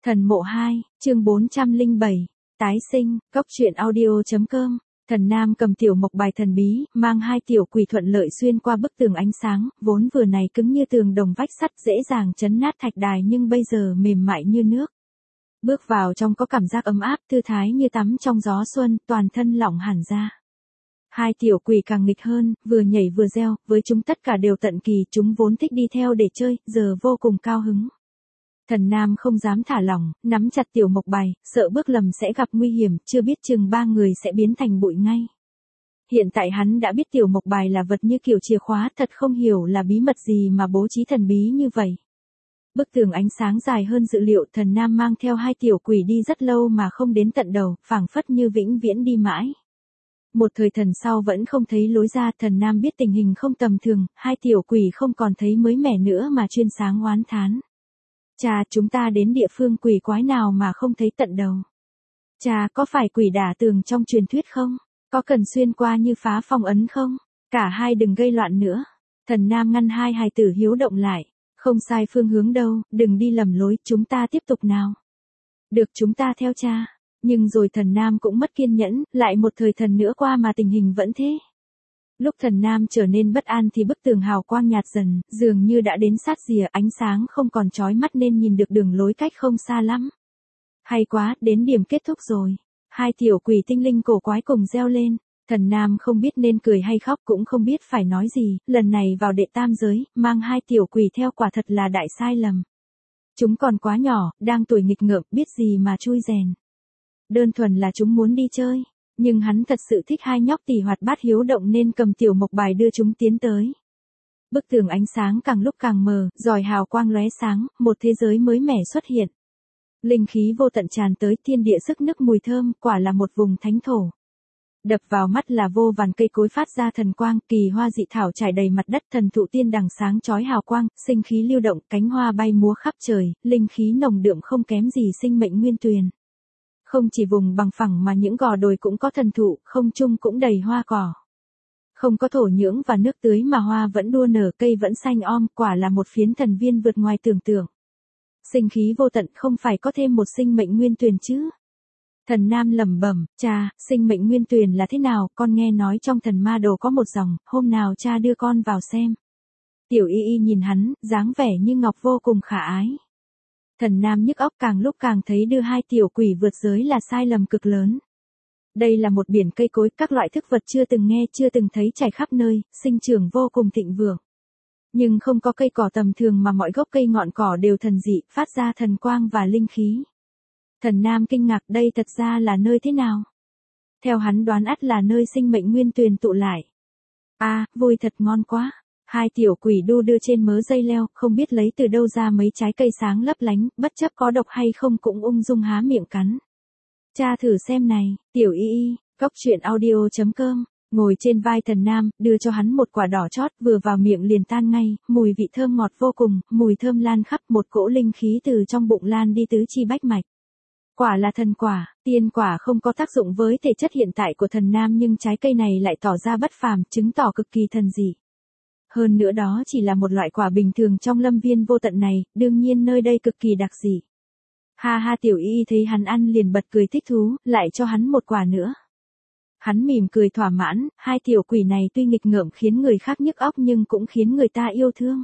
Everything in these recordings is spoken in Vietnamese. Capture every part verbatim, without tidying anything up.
Thần mộ hai, chương bốn trăm lẻ bảy, tái sinh, góc truyện audio.com. Thần Nam cầm tiểu mộc bài thần bí, mang hai tiểu quỷ thuận lợi xuyên qua bức tường ánh sáng, vốn vừa này cứng như tường đồng vách sắt dễ dàng chấn nát thạch đài nhưng bây giờ mềm mại như nước. Bước vào trong có cảm giác ấm áp, thư thái như tắm trong gió xuân, toàn thân lỏng hẳn ra. Hai tiểu quỷ càng nghịch hơn, vừa nhảy vừa reo, với chúng tất cả đều tận kỳ, chúng vốn thích đi theo để chơi, giờ vô cùng cao hứng. Thần Nam không dám thả lỏng, nắm chặt tiểu mộc bài, sợ bước lầm sẽ gặp nguy hiểm, chưa biết chừng ba người sẽ biến thành bụi ngay. Hiện tại hắn đã biết tiểu mộc bài là vật như kiểu chìa khóa, thật không hiểu là bí mật gì mà bố trí thần bí như vậy. Bức tường ánh sáng dài hơn dự liệu, Thần Nam mang theo hai tiểu quỷ đi rất lâu mà không đến tận đầu, phảng phất như vĩnh viễn đi mãi. Một thời thần sau vẫn không thấy lối ra, Thần Nam biết tình hình không tầm thường, hai tiểu quỷ không còn thấy mới mẻ nữa mà chuyên sáng oán thán. Cha, chúng ta đến địa phương quỷ quái nào mà không thấy tận đầu. Cha, có phải quỷ đả tường trong truyền thuyết không? Có cần xuyên qua như phá phong ấn không? Cả hai đừng gây loạn nữa. Thần Nam ngăn hai hài tử hiếu động lại. Không sai phương hướng đâu, đừng đi lầm lối, chúng ta tiếp tục nào. Được, chúng ta theo cha. Nhưng rồi Thần Nam cũng mất kiên nhẫn, lại một thời thần nữa qua mà tình hình vẫn thế. Lúc Thần Nam trở nên bất an thì bức tường hào quang nhạt dần, dường như đã đến sát rìa, ánh sáng không còn chói mắt nên nhìn được đường lối cách không xa lắm. Hay quá, đến điểm kết thúc rồi. Hai tiểu quỷ tinh linh cổ quái cùng reo lên. Thần Nam không biết nên cười hay khóc, cũng không biết phải nói gì, lần này vào đệ tam giới, mang hai tiểu quỷ theo quả thật là đại sai lầm. Chúng còn quá nhỏ, đang tuổi nghịch ngợm, biết gì mà chui rèn. Đơn thuần là chúng muốn đi chơi. Nhưng hắn thật sự thích hai nhóc tỉ hoạt bát hiếu động nên cầm tiểu mộc bài đưa chúng tiến tới. Bức tường ánh sáng càng lúc càng mờ, rọi hào quang lóe sáng, một thế giới mới mẻ xuất hiện. Linh khí vô tận tràn tới, thiên địa sức nức mùi thơm, quả là một vùng thánh thổ. Đập vào mắt là vô vàn cây cối phát ra thần quang, kỳ hoa dị thảo trải đầy mặt đất, thần thụ tiên đằng sáng chói hào quang, sinh khí lưu động, cánh hoa bay múa khắp trời, linh khí nồng đượm không kém gì sinh mệnh nguyên tuyền. Không chỉ vùng bằng phẳng mà những gò đồi cũng có thần thụ, không trung cũng đầy hoa cỏ. Không có thổ nhưỡng và nước tưới mà hoa vẫn đua nở, cây vẫn xanh om, quả là một phiến thần viên vượt ngoài tưởng tượng. Sinh khí vô tận, không phải có thêm một sinh mệnh nguyên tuyền chứ? Thần Nam lẩm bẩm, cha, sinh mệnh nguyên tuyền là thế nào, con nghe nói trong thần ma đồ có một dòng, hôm nào cha đưa con vào xem. Tiểu y y nhìn hắn, dáng vẻ như ngọc vô cùng khả ái. Thần Nam nhức óc, càng lúc càng thấy đưa hai tiểu quỷ vượt giới là sai lầm cực lớn. Đây là một biển cây cối, các loại thức vật chưa từng nghe chưa từng thấy trải khắp nơi, sinh trưởng vô cùng thịnh vượng. Nhưng không có cây cỏ tầm thường mà mọi gốc cây ngọn cỏ đều thần dị, phát ra thần quang và linh khí. Thần Nam kinh ngạc, đây thật ra là nơi thế nào? Theo hắn đoán ắt là nơi sinh mệnh nguyên tuyền tụ lại. A, à, vui thật, ngon quá. Hai tiểu quỷ đu đưa trên mớ dây leo, không biết lấy từ đâu ra mấy trái cây sáng lấp lánh, bất chấp có độc hay không cũng ung dung há miệng cắn. Cha thử xem này, tiểu y y, góc truyện audio.com, ngồi trên vai Thần Nam, đưa cho hắn một quả đỏ chót, vừa vào miệng liền tan ngay, mùi vị thơm ngọt vô cùng, mùi thơm lan khắp, một cỗ linh khí từ trong bụng lan đi tứ chi bách mạch. Quả là thần quả, tiên quả không có tác dụng với thể chất hiện tại của Thần Nam nhưng trái cây này lại tỏ ra bất phàm, chứng tỏ cực kỳ thần dị. Hơn nữa đó chỉ là một loại quả bình thường trong lâm viên vô tận này, đương nhiên nơi đây cực kỳ đặc dị. Ha ha, tiểu y thấy hắn ăn liền bật cười thích thú, lại cho hắn một quả nữa. Hắn mỉm cười thỏa mãn, hai tiểu quỷ này tuy nghịch ngợm khiến người khác nhức óc nhưng cũng khiến người ta yêu thương.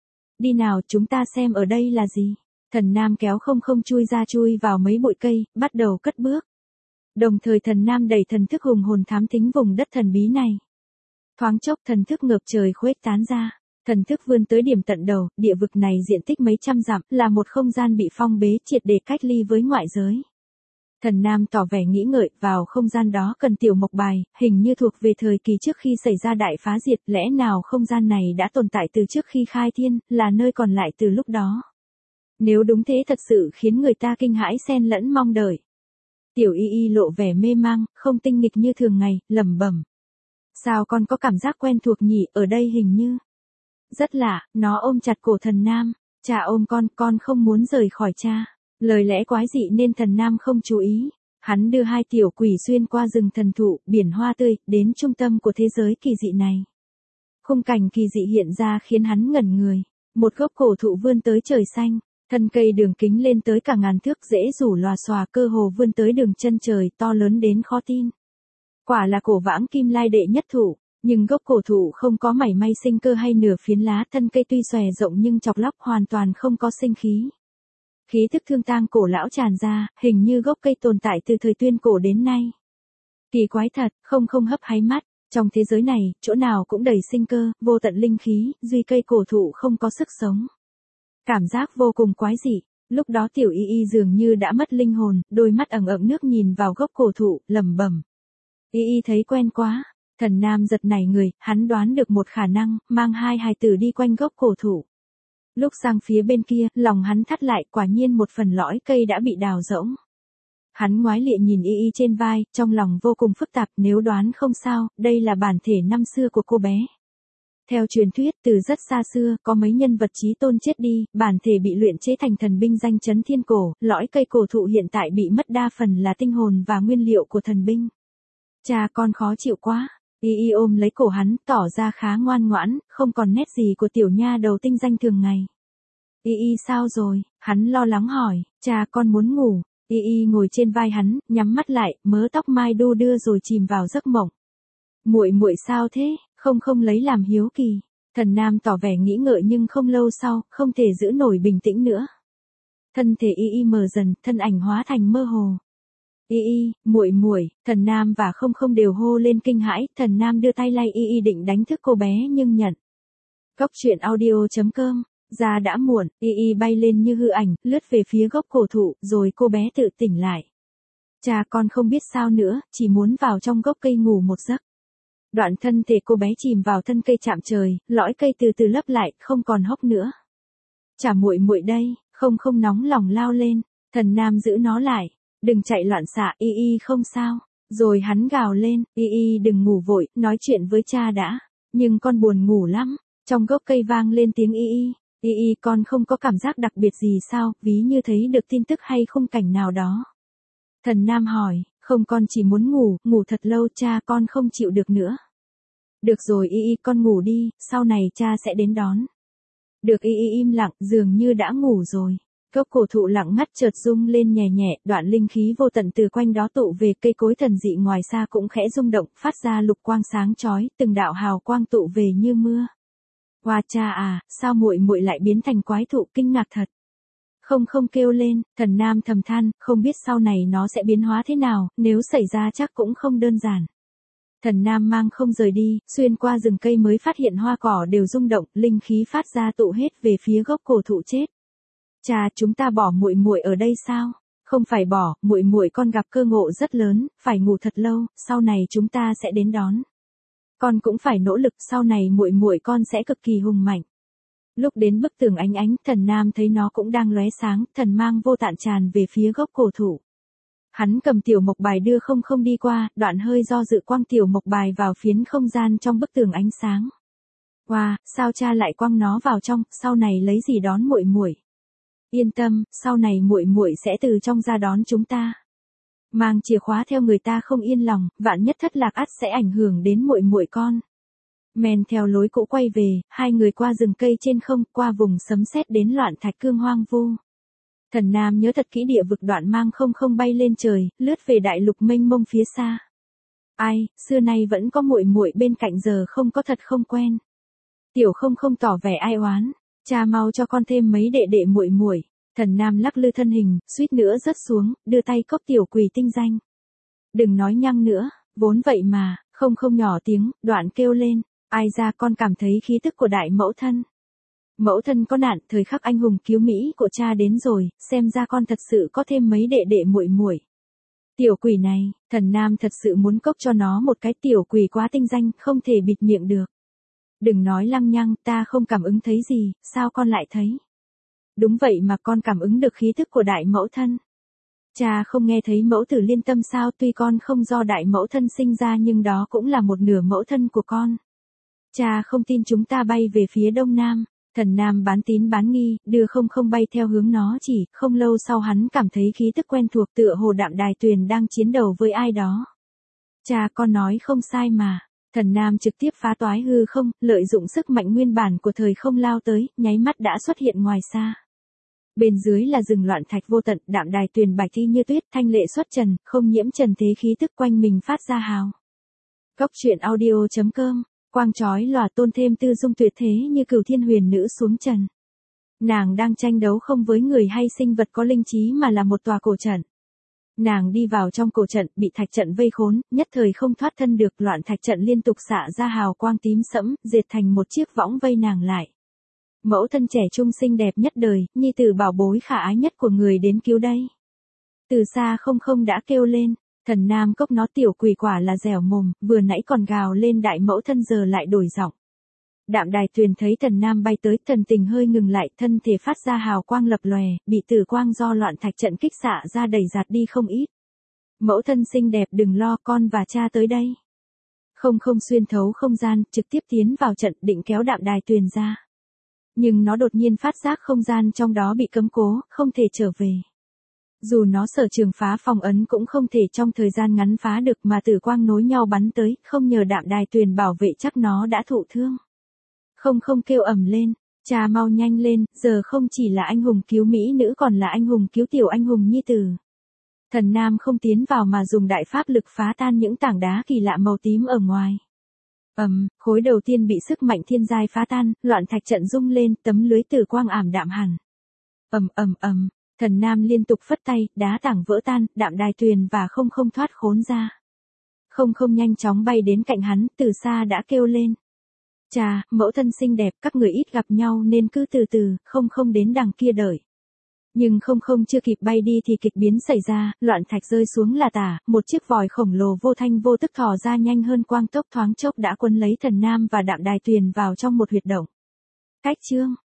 Đi nào, chúng ta xem ở đây là gì. Thần Nam kéo không không chui ra chui vào mấy bụi cây, bắt đầu cất bước. Đồng thời Thần Nam đẩy thần thức hùng hồn thám thính vùng đất thần bí này. Thoáng chốc thần thức ngập trời khuếch tán ra, thần thức vươn tới điểm tận đầu, địa vực này diện tích mấy trăm dặm, là một không gian bị phong bế triệt để cách ly với ngoại giới. Thần Nam tỏ vẻ nghĩ ngợi, vào không gian đó cần tiểu mộc bài, hình như thuộc về thời kỳ trước khi xảy ra đại phá diệt, lẽ nào không gian này đã tồn tại từ trước khi khai thiên, là nơi còn lại từ lúc đó. Nếu đúng thế thật sự khiến người ta kinh hãi xen lẫn mong đợi. Tiểu y y lộ vẻ mê mang, không tinh nghịch như thường ngày, lẩm bẩm. Sao con có cảm giác quen thuộc nhỉ, ở đây hình như. Rất lạ, nó ôm chặt cổ Thần Nam. Cha ôm con, con không muốn rời khỏi cha. Lời lẽ quái dị nên Thần Nam không chú ý. Hắn đưa hai tiểu quỷ xuyên qua rừng thần thụ, biển hoa tươi, đến trung tâm của thế giới kỳ dị này. Khung cảnh kỳ dị hiện ra khiến hắn ngẩn người. Một gốc cổ thụ vươn tới trời xanh. Thân cây đường kính lên tới cả ngàn thước, rễ rủ lòa xòa, cơ hồ vươn tới đường chân trời, to lớn đến khó tin. Quả là cổ vãng kim lai đệ nhất thụ, nhưng gốc cổ thụ không có mảy may sinh cơ hay nửa phiến lá, thân cây tuy xòe rộng nhưng chọc lóc hoàn toàn không có sinh khí. Khí thức thương tang cổ lão tràn ra, hình như gốc cây tồn tại từ thời tuyên cổ đến nay. Kỳ quái thật, không không hấp háy mắt, trong thế giới này, chỗ nào cũng đầy sinh cơ, vô tận linh khí, duy cây cổ thụ không có sức sống. Cảm giác vô cùng quái dị, lúc đó tiểu y y dường như đã mất linh hồn, đôi mắt ẩn ẩn nước nhìn vào gốc cổ thụ, lẩm bẩm. Y y thấy quen quá, Thần Nam giật nảy người, hắn đoán được một khả năng, mang hai hài tử đi quanh gốc cổ thụ. Lúc sang phía bên kia, lòng hắn thắt lại, quả nhiên một phần lõi cây đã bị đào rỗng. Hắn ngoái lịa nhìn y y trên vai, trong lòng vô cùng phức tạp, nếu đoán không sao, đây là bản thể năm xưa của cô bé. Theo truyền thuyết, từ rất xa xưa, có mấy nhân vật chí tôn chết đi, bản thể bị luyện chế thành thần binh danh chấn thiên cổ, lõi cây cổ thụ hiện tại bị mất đa phần là tinh hồn và nguyên liệu của thần binh. Cha con khó chịu quá, y y ôm lấy cổ hắn, tỏ ra khá ngoan ngoãn, không còn nét gì của tiểu nha đầu tinh danh thường ngày. Y y sao rồi, hắn lo lắng hỏi, cha con muốn ngủ, y y ngồi trên vai hắn, nhắm mắt lại, mớ tóc mai đu đưa rồi chìm vào giấc mộng. Muội muội sao thế, không không lấy làm hiếu kỳ. Thần Nam tỏ vẻ nghĩ ngợi nhưng không lâu sau, không thể giữ nổi bình tĩnh nữa. Thân thể y y mờ dần, thân ảnh hóa thành mơ hồ. Y y, muội muội, Thần Nam và không không đều hô lên kinh hãi, Thần Nam đưa tay lay y y định đánh thức cô bé nhưng nhận. Cốc truyện audio chấm com, ra đã muộn, y y bay lên như hư ảnh, lướt về phía gốc cổ thụ, rồi cô bé tự tỉnh lại. Cha con không biết sao nữa, chỉ muốn vào trong gốc cây ngủ một giấc. Đoạn thân thể cô bé chìm vào thân cây chạm trời, lõi cây từ từ lấp lại, không còn hốc nữa. Chả muội muội đây, không không nóng lòng lao lên, Thần Nam giữ nó lại, đừng chạy loạn xạ, y y không sao. Rồi hắn gào lên, y y đừng ngủ vội, nói chuyện với cha đã. Nhưng con buồn ngủ lắm, trong gốc cây vang lên tiếng y y, y y con không có cảm giác đặc biệt gì sao, ví như thấy được tin tức hay khung cảnh nào đó. Thần Nam hỏi, không con chỉ muốn ngủ, ngủ thật lâu, cha con không chịu được nữa. Được rồi y y con ngủ đi, sau này cha sẽ đến đón. Được y y im lặng, dường như đã ngủ rồi. Gốc cổ thụ lặng ngắt chợt rung lên nhẹ nhẹ, đoạn linh khí vô tận từ quanh đó tụ về, cây cối thần dị ngoài xa cũng khẽ rung động, phát ra lục quang sáng chói, từng đạo hào quang tụ về như mưa. Hoa cha à, sao muội muội lại biến thành quái thụ, kinh ngạc thật. Không không kêu lên, Thần Nam thầm than, không biết sau này nó sẽ biến hóa thế nào, nếu xảy ra chắc cũng không đơn giản. Thần Nam mang không rời đi, xuyên qua rừng cây mới phát hiện hoa cỏ đều rung động, linh khí phát ra tụ hết về phía gốc cổ thụ chết. Cha, chúng ta bỏ muội muội ở đây sao? Không phải bỏ, muội muội con gặp cơ ngộ rất lớn, phải ngủ thật lâu, sau này chúng ta sẽ đến đón. Con cũng phải nỗ lực, sau này muội muội con sẽ cực kỳ hùng mạnh. Lúc đến bức tường ánh ánh, Thần Nam thấy nó cũng đang lóe sáng, thần mang vô tạn tràn về phía gốc cổ thụ. Hắn cầm tiểu mộc bài đưa không không đi qua, đoạn hơi do dự quăng tiểu mộc bài vào phiến không gian trong bức tường ánh sáng. Wow, sao cha lại quăng nó vào trong, sau này lấy gì đón muội muội? Yên tâm, sau này muội muội sẽ từ trong ra đón chúng ta. Mang chìa khóa theo người ta không yên lòng, vạn nhất thất lạc ắt sẽ ảnh hưởng đến muội muội con. Men theo lối cũ quay về, hai người qua rừng cây trên không, qua vùng sấm sét đến loạn thạch cương hoang vu. Thần Nam nhớ thật kỹ địa vực đoạn mang không không bay lên trời, lướt về đại lục mênh mông phía xa. Ai, xưa nay vẫn có muội muội bên cạnh giờ không có thật không quen. Tiểu không không tỏ vẻ ai oán, cha mau cho con thêm mấy đệ đệ muội muội. Thần Nam lắc lư thân hình, suýt nữa rớt xuống, đưa tay cốc tiểu quỳ tinh danh. Đừng nói nhăng nữa, vốn vậy mà, không không nhỏ tiếng, đoạn kêu lên, ai ra con cảm thấy khí tức của đại mẫu thân. Mẫu thân có nạn, thời khắc anh hùng cứu Mỹ của cha đến rồi, xem ra con thật sự có thêm mấy đệ đệ muội muội. Tiểu quỷ này, Thần Nam thật sự muốn cốc cho nó một cái, tiểu quỷ quá tinh danh, không thể bịt miệng được. Đừng nói lăng nhăng, ta không cảm ứng thấy gì, sao con lại thấy? Đúng vậy mà con cảm ứng được khí thức của đại mẫu thân. Cha không nghe thấy mẫu tử liên tâm sao, tuy con không do đại mẫu thân sinh ra nhưng đó cũng là một nửa mẫu thân của con. Cha không tin, chúng ta bay về phía đông nam. Thần Nam bán tín bán nghi, đưa không không bay theo hướng nó chỉ, không lâu sau hắn cảm thấy khí tức quen thuộc, tựa hồ Đạm Đài Tuyền đang chiến đấu với ai đó. Cha con nói không sai mà. Thần Nam trực tiếp phá toái hư không, lợi dụng sức mạnh nguyên bản của thời không lao tới, nháy mắt đã xuất hiện ngoài xa. Bên dưới là rừng loạn thạch vô tận, Đạm Đài Tuyền bạch y như tuyết, thanh lệ xuất trần, không nhiễm trần thế khí tức quanh mình phát ra hào. Cốc truyện audio chấm com, quang chói lòa tôn thêm tư dung tuyệt thế như cửu thiên huyền nữ xuống trần. Nàng đang tranh đấu không với người hay sinh vật có linh trí mà là một tòa cổ trận. Nàng đi vào trong cổ trận, bị thạch trận vây khốn, nhất thời không thoát thân được, loạn thạch trận liên tục xạ ra hào quang tím sẫm, dệt thành một chiếc võng vây nàng lại. Mẫu thân trẻ trung xinh đẹp nhất đời, nhi tử bảo bối khả ái nhất của người đến cứu đây. Từ xa không không đã kêu lên, thần nam cốc nó tiểu quỷ quả là dẻo mồm, vừa nãy còn gào lên đại mẫu thân giờ lại đổi giọng. Đạm Đài Tuyền thấy thần nam bay tới, thần tình hơi ngừng lại, thân thể phát ra hào quang lập lòe, bị tử quang do loạn thạch trận kích xạ ra đẩy giạt đi không ít. Mẫu thân xinh đẹp đừng lo, con và cha tới đây. Không không xuyên thấu không gian, trực tiếp tiến vào trận, định kéo Đạm Đài Tuyền ra. Nhưng nó đột nhiên phát giác không gian trong đó bị cấm cố, không thể trở về. Dù nó sở trường phá phong ấn cũng không thể trong thời gian ngắn phá được, mà tử quang nối nhau bắn tới, không nhờ Đạm Đài Tuyền bảo vệ chắc nó đã thụ thương. Không không kêu ầm lên, cha mau nhanh lên, giờ không chỉ là anh hùng cứu mỹ nữ còn là anh hùng cứu tiểu anh hùng nhi tử. Thần nam không tiến vào mà dùng đại pháp lực phá tan những tảng đá kỳ lạ màu tím ở ngoài. Ầm, um, khối đầu tiên bị sức mạnh thiên giai phá tan, loạn thạch trận rung lên, tấm lưới tử quang ảm đạm hẳn. Ầm ầm ầm, thần nam liên tục phất tay, đá tảng vỡ tan, Đạm Đài Tuyền và không không thoát khốn ra. Không không nhanh chóng bay đến cạnh hắn, từ xa đã kêu lên. Chà, mẫu thân xinh đẹp, các người ít gặp nhau nên cứ từ từ, không không đến đằng kia đợi. Nhưng không không chưa kịp bay đi thì kịch biến xảy ra, loạn thạch rơi xuống là tả, một chiếc vòi khổng lồ vô thanh vô tức thò ra nhanh hơn quang tốc thoáng chốc đã quấn lấy thần nam và Đạm Đài Tuyền vào trong một huyệt động. Cách chương